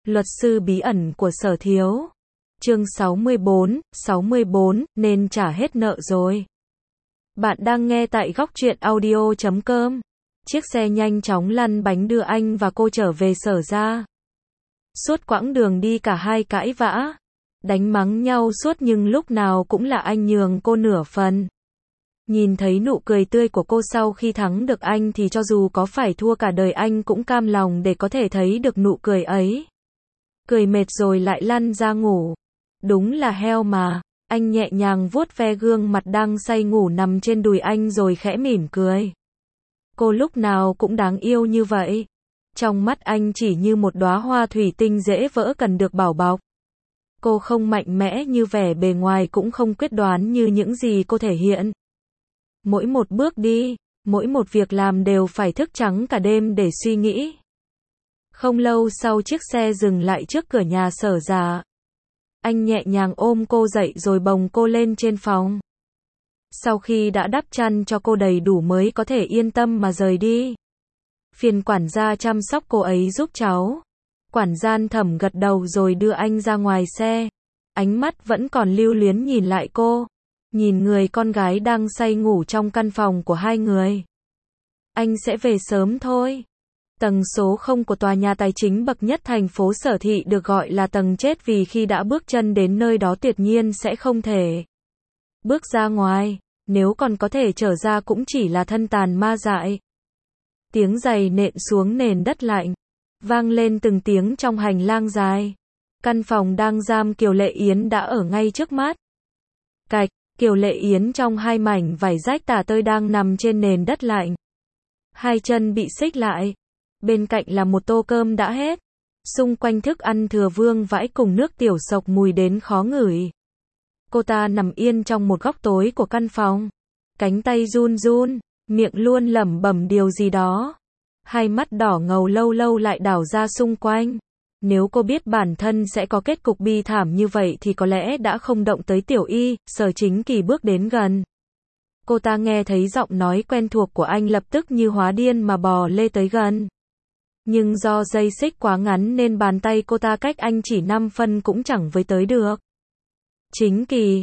Luật sư bí ẩn của Sở Thiếu. Chương 64, nên trả hết nợ rồi. Bạn đang nghe tại Góc Truyện Audio.com. Chiếc xe nhanh chóng lăn bánh đưa anh và cô trở về Sở ra. Suốt quãng đường đi cả hai cãi vã, đánh mắng nhau suốt nhưng lúc nào cũng là anh nhường cô nửa phần. Nhìn thấy nụ cười tươi của cô sau khi thắng được anh thì cho dù có phải thua cả đời anh cũng cam lòng để có thể thấy được nụ cười ấy. Cười mệt rồi lại lăn ra ngủ. Đúng là heo mà. Anh nhẹ nhàng vuốt ve gương mặt đang say ngủ nằm trên đùi anh rồi khẽ mỉm cười. Cô lúc nào cũng đáng yêu như vậy. Trong mắt anh chỉ như một đóa hoa thủy tinh dễ vỡ cần được bảo bọc. Cô không mạnh mẽ như vẻ bề ngoài cũng không quyết đoán như những gì cô thể hiện. Mỗi một bước đi, mỗi một việc làm đều phải thức trắng cả đêm để suy nghĩ. Không lâu sau chiếc xe dừng lại trước cửa nhà Sở Dạ. Anh nhẹ nhàng ôm cô dậy rồi bồng cô lên trên phòng. Sau khi đã đắp chăn cho cô đầy đủ mới có thể yên tâm mà rời đi. Phiền quản gia chăm sóc cô ấy giúp cháu. Quản gian Thẩm gật đầu rồi đưa anh ra ngoài xe. Ánh mắt vẫn còn lưu luyến nhìn lại cô. Nhìn người con gái đang say ngủ trong căn phòng của hai người. Anh sẽ về sớm thôi. Tầng số 0 của tòa nhà tài chính bậc nhất thành phố Sở Thị được gọi là tầng chết vì khi đã bước chân đến nơi đó tuyệt nhiên sẽ không thể bước ra ngoài, nếu còn có thể trở ra cũng chỉ là thân tàn ma dại. Tiếng giày nện xuống nền đất lạnh, vang lên từng tiếng trong hành lang dài. Căn phòng đang giam Kiều Lệ Yến đã ở ngay trước mắt. Cạch, Kiều Lệ Yến trong hai mảnh vải rách tả tơi đang nằm trên nền đất lạnh. Hai chân bị xích lại. Bên cạnh là một tô cơm đã hết. Xung quanh thức ăn thừa vương vãi cùng nước tiểu sộc mùi đến khó ngửi. Cô ta nằm yên trong một góc tối của căn phòng. Cánh tay run run, miệng luôn lẩm bẩm điều gì đó. Hai mắt đỏ ngầu lâu lâu lại đảo ra xung quanh. Nếu cô biết bản thân sẽ có kết cục bi thảm như vậy thì có lẽ đã không động tới Tiểu Y. Sở Chính Kỳ bước đến gần. Cô ta nghe thấy giọng nói quen thuộc của anh lập tức như hóa điên mà bò lê tới gần. Nhưng do dây xích quá ngắn nên bàn tay cô ta cách anh chỉ 5 phân cũng chẳng với tới được. Chính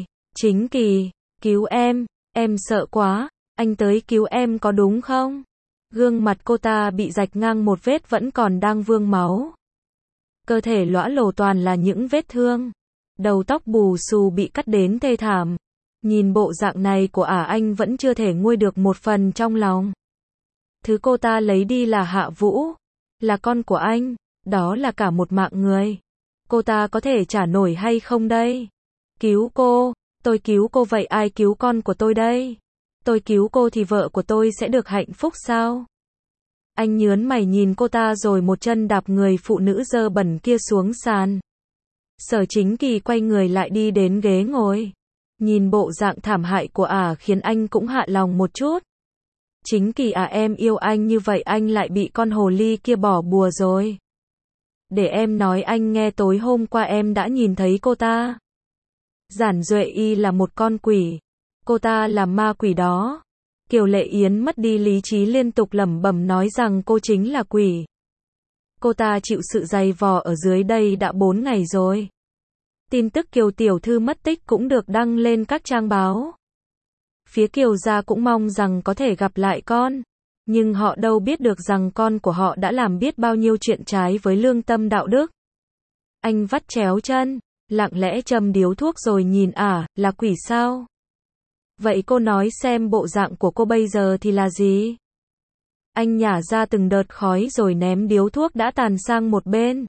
Kỳ, cứu em sợ quá, anh tới cứu em có đúng không? Gương mặt cô ta bị rạch ngang một vết vẫn còn đang vương máu. Cơ thể lõa lồ toàn là những vết thương. Đầu tóc bù xù bị cắt đến thê thảm. Nhìn bộ dạng này của anh vẫn chưa thể nguôi được một phần trong lòng. Thứ cô ta lấy đi là Hạ Vũ. Là con của anh, đó là cả một mạng người. Cô ta có thể trả nổi hay không đây? Cứu cô, tôi cứu cô vậy ai cứu con của tôi đây? Tôi cứu cô thì vợ của tôi sẽ được hạnh phúc sao? Anh nhớn mày nhìn cô ta rồi một chân đạp người phụ nữ dơ bẩn kia xuống sàn. Sở Chính Kỳ quay người lại đi đến ghế ngồi. Nhìn bộ dạng thảm hại của khiến anh cũng hạ lòng một chút. Chính Kỳ em yêu anh như vậy anh lại bị con hồ ly kia bỏ bùa rồi. Để em nói anh nghe tối hôm qua em đã nhìn thấy cô ta. Giản Duệ Y là một con quỷ. Cô ta là ma quỷ đó. Kiều Lệ Yến mất đi lý trí liên tục lẩm bẩm nói rằng cô chính là quỷ. Cô ta chịu sự dày vò ở dưới đây đã 4 ngày rồi. Tin tức Kiều tiểu thư mất tích cũng được đăng lên các trang báo. Phía Kiều gia cũng mong rằng có thể gặp lại con. Nhưng họ đâu biết được rằng con của họ đã làm biết bao nhiêu chuyện trái với lương tâm đạo đức. Anh vắt chéo chân, lặng lẽ châm điếu thuốc rồi nhìn là quỷ sao? Vậy cô nói xem bộ dạng của cô bây giờ thì là gì? Anh nhả ra từng đợt khói rồi ném điếu thuốc đã tàn sang một bên.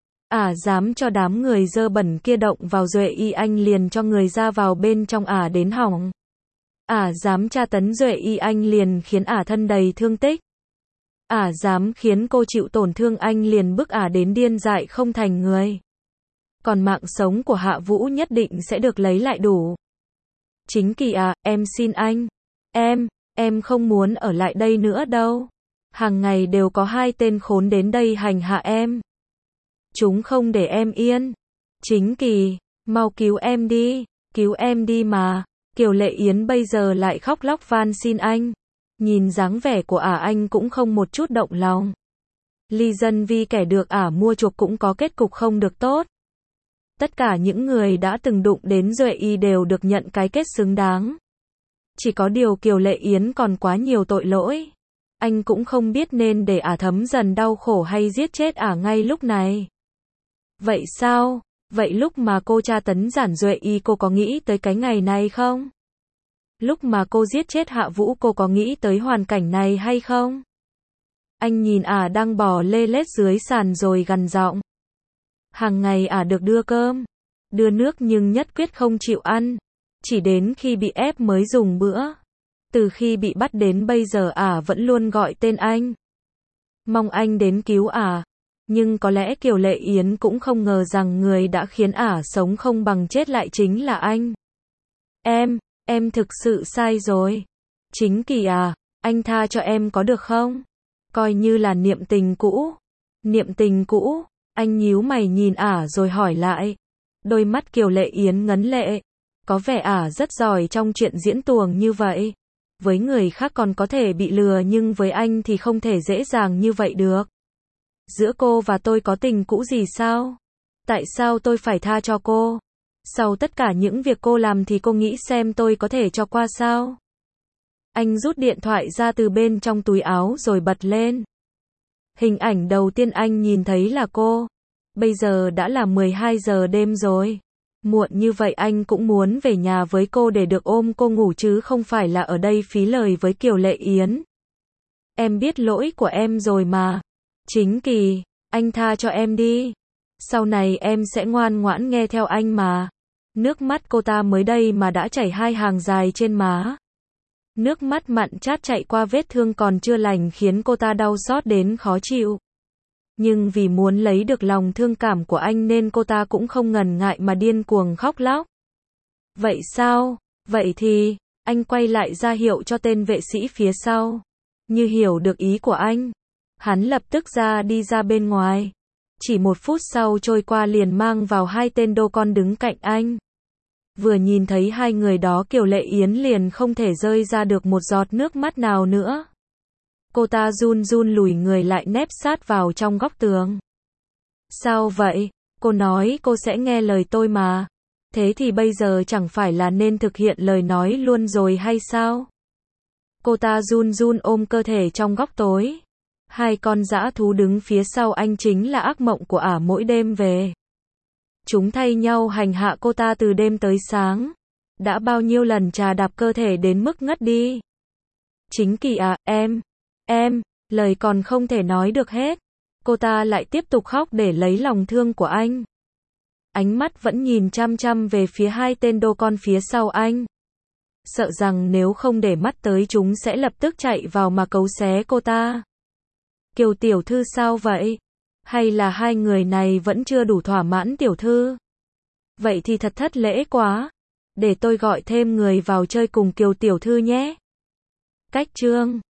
Dám cho đám người dơ bẩn kia động vào Duệ Y anh liền cho người ra vào bên trong đến hỏng. Dám tra tấn Duệ Y anh liền khiến thân đầy thương tích. Dám khiến cô chịu tổn thương anh liền bức đến điên dại không thành người. Còn mạng sống của Hạ Vũ nhất định sẽ được lấy lại đủ. Chính Kỳ em xin anh. Em không muốn ở lại đây nữa đâu. Hàng ngày đều có hai tên khốn đến đây hành hạ em. Chúng không để em yên. Chính Kỳ, mau cứu em đi mà. Kiều Lệ Yến bây giờ lại khóc lóc van xin anh. Nhìn dáng vẻ của anh cũng không một chút động lòng. Ly dân vì kẻ được ả mua chuộc cũng có kết cục không được tốt. Tất cả những người đã từng đụng đến Duệ Y đều được nhận cái kết xứng đáng. Chỉ có điều Kiều Lệ Yến còn quá nhiều tội lỗi. Anh cũng không biết nên để ả thấm dần đau khổ hay giết chết ả ngay lúc này. Vậy sao? Vậy lúc mà cô tra tấn Giản Duệ Y cô có nghĩ tới cái ngày này không? Lúc mà cô giết chết Hạ Vũ cô có nghĩ tới hoàn cảnh này hay không? Anh nhìn ả đang bò lê lết dưới sàn rồi gằn giọng. Hàng ngày ả được đưa cơm, đưa nước nhưng nhất quyết không chịu ăn. Chỉ đến khi bị ép mới dùng bữa. Từ khi bị bắt đến bây giờ ả vẫn luôn gọi tên anh. Mong anh đến cứu ả. Nhưng có lẽ Kiều Lệ Yến cũng không ngờ rằng người đã khiến ả sống không bằng chết lại chính là anh. Em thực sự sai rồi. Chính Kỳ à, anh tha cho em có được không? Coi như là niệm tình cũ. Niệm tình cũ, anh nhíu mày nhìn ả rồi hỏi lại. Đôi mắt Kiều Lệ Yến ngấn lệ. Có vẻ ả rất giỏi trong chuyện diễn tuồng như vậy. Với người khác còn có thể bị lừa nhưng với anh thì không thể dễ dàng như vậy được. Giữa cô và tôi có tình cũ gì sao? Tại sao tôi phải tha cho cô? Sau tất cả những việc cô làm thì cô nghĩ xem tôi có thể cho qua sao? Anh rút điện thoại ra từ bên trong túi áo rồi bật lên. Hình ảnh đầu tiên anh nhìn thấy là cô. Bây giờ đã là 12 giờ đêm rồi. Muộn như vậy anh cũng muốn về nhà với cô để được ôm cô ngủ chứ không phải là ở đây phí lời với Kiều Lệ Yến. Em biết lỗi của em rồi mà. Chính Kỳ, anh tha cho em đi. Sau này em sẽ ngoan ngoãn nghe theo anh mà. Nước mắt cô ta mới đây mà đã chảy 2 hàng dài trên má. Nước mắt mặn chát chạy qua vết thương còn chưa lành khiến cô ta đau xót đến khó chịu. Nhưng vì muốn lấy được lòng thương cảm của anh nên cô ta cũng không ngần ngại mà điên cuồng khóc lóc. Vậy sao? Vậy thì, anh quay lại ra hiệu cho tên vệ sĩ phía sau. Như hiểu được ý của anh. Hắn lập tức đi ra bên ngoài. Chỉ 1 phút sau trôi qua liền mang vào 2 tên đô con đứng cạnh anh. Vừa nhìn thấy 2 người đó Kiều Lệ Yến liền không thể rơi ra được một giọt nước mắt nào nữa. Cô ta run run lùi người lại nép sát vào trong góc tường. Sao vậy? Cô nói cô sẽ nghe lời tôi mà. Thế thì bây giờ chẳng phải là nên thực hiện lời nói luôn rồi hay sao? Cô ta run run ôm cơ thể trong góc tối. 2 con dã thú đứng phía sau anh chính là ác mộng của ả mỗi đêm về. Chúng thay nhau hành hạ cô ta từ đêm tới sáng. Đã bao nhiêu lần trà đạp cơ thể đến mức ngất đi. Chính Kỳ à, em, lời còn không thể nói được hết. Cô ta lại tiếp tục khóc để lấy lòng thương của anh. Ánh mắt vẫn nhìn chăm chăm về phía 2 tên đô con phía sau anh. Sợ rằng nếu không để mắt tới chúng sẽ lập tức chạy vào mà cấu xé cô ta. Kiều tiểu thư sao vậy? Hay là 2 người này vẫn chưa đủ thỏa mãn tiểu thư? Vậy thì thật thất lễ quá. Để tôi gọi thêm người vào chơi cùng Kiều tiểu thư nhé. Cách chương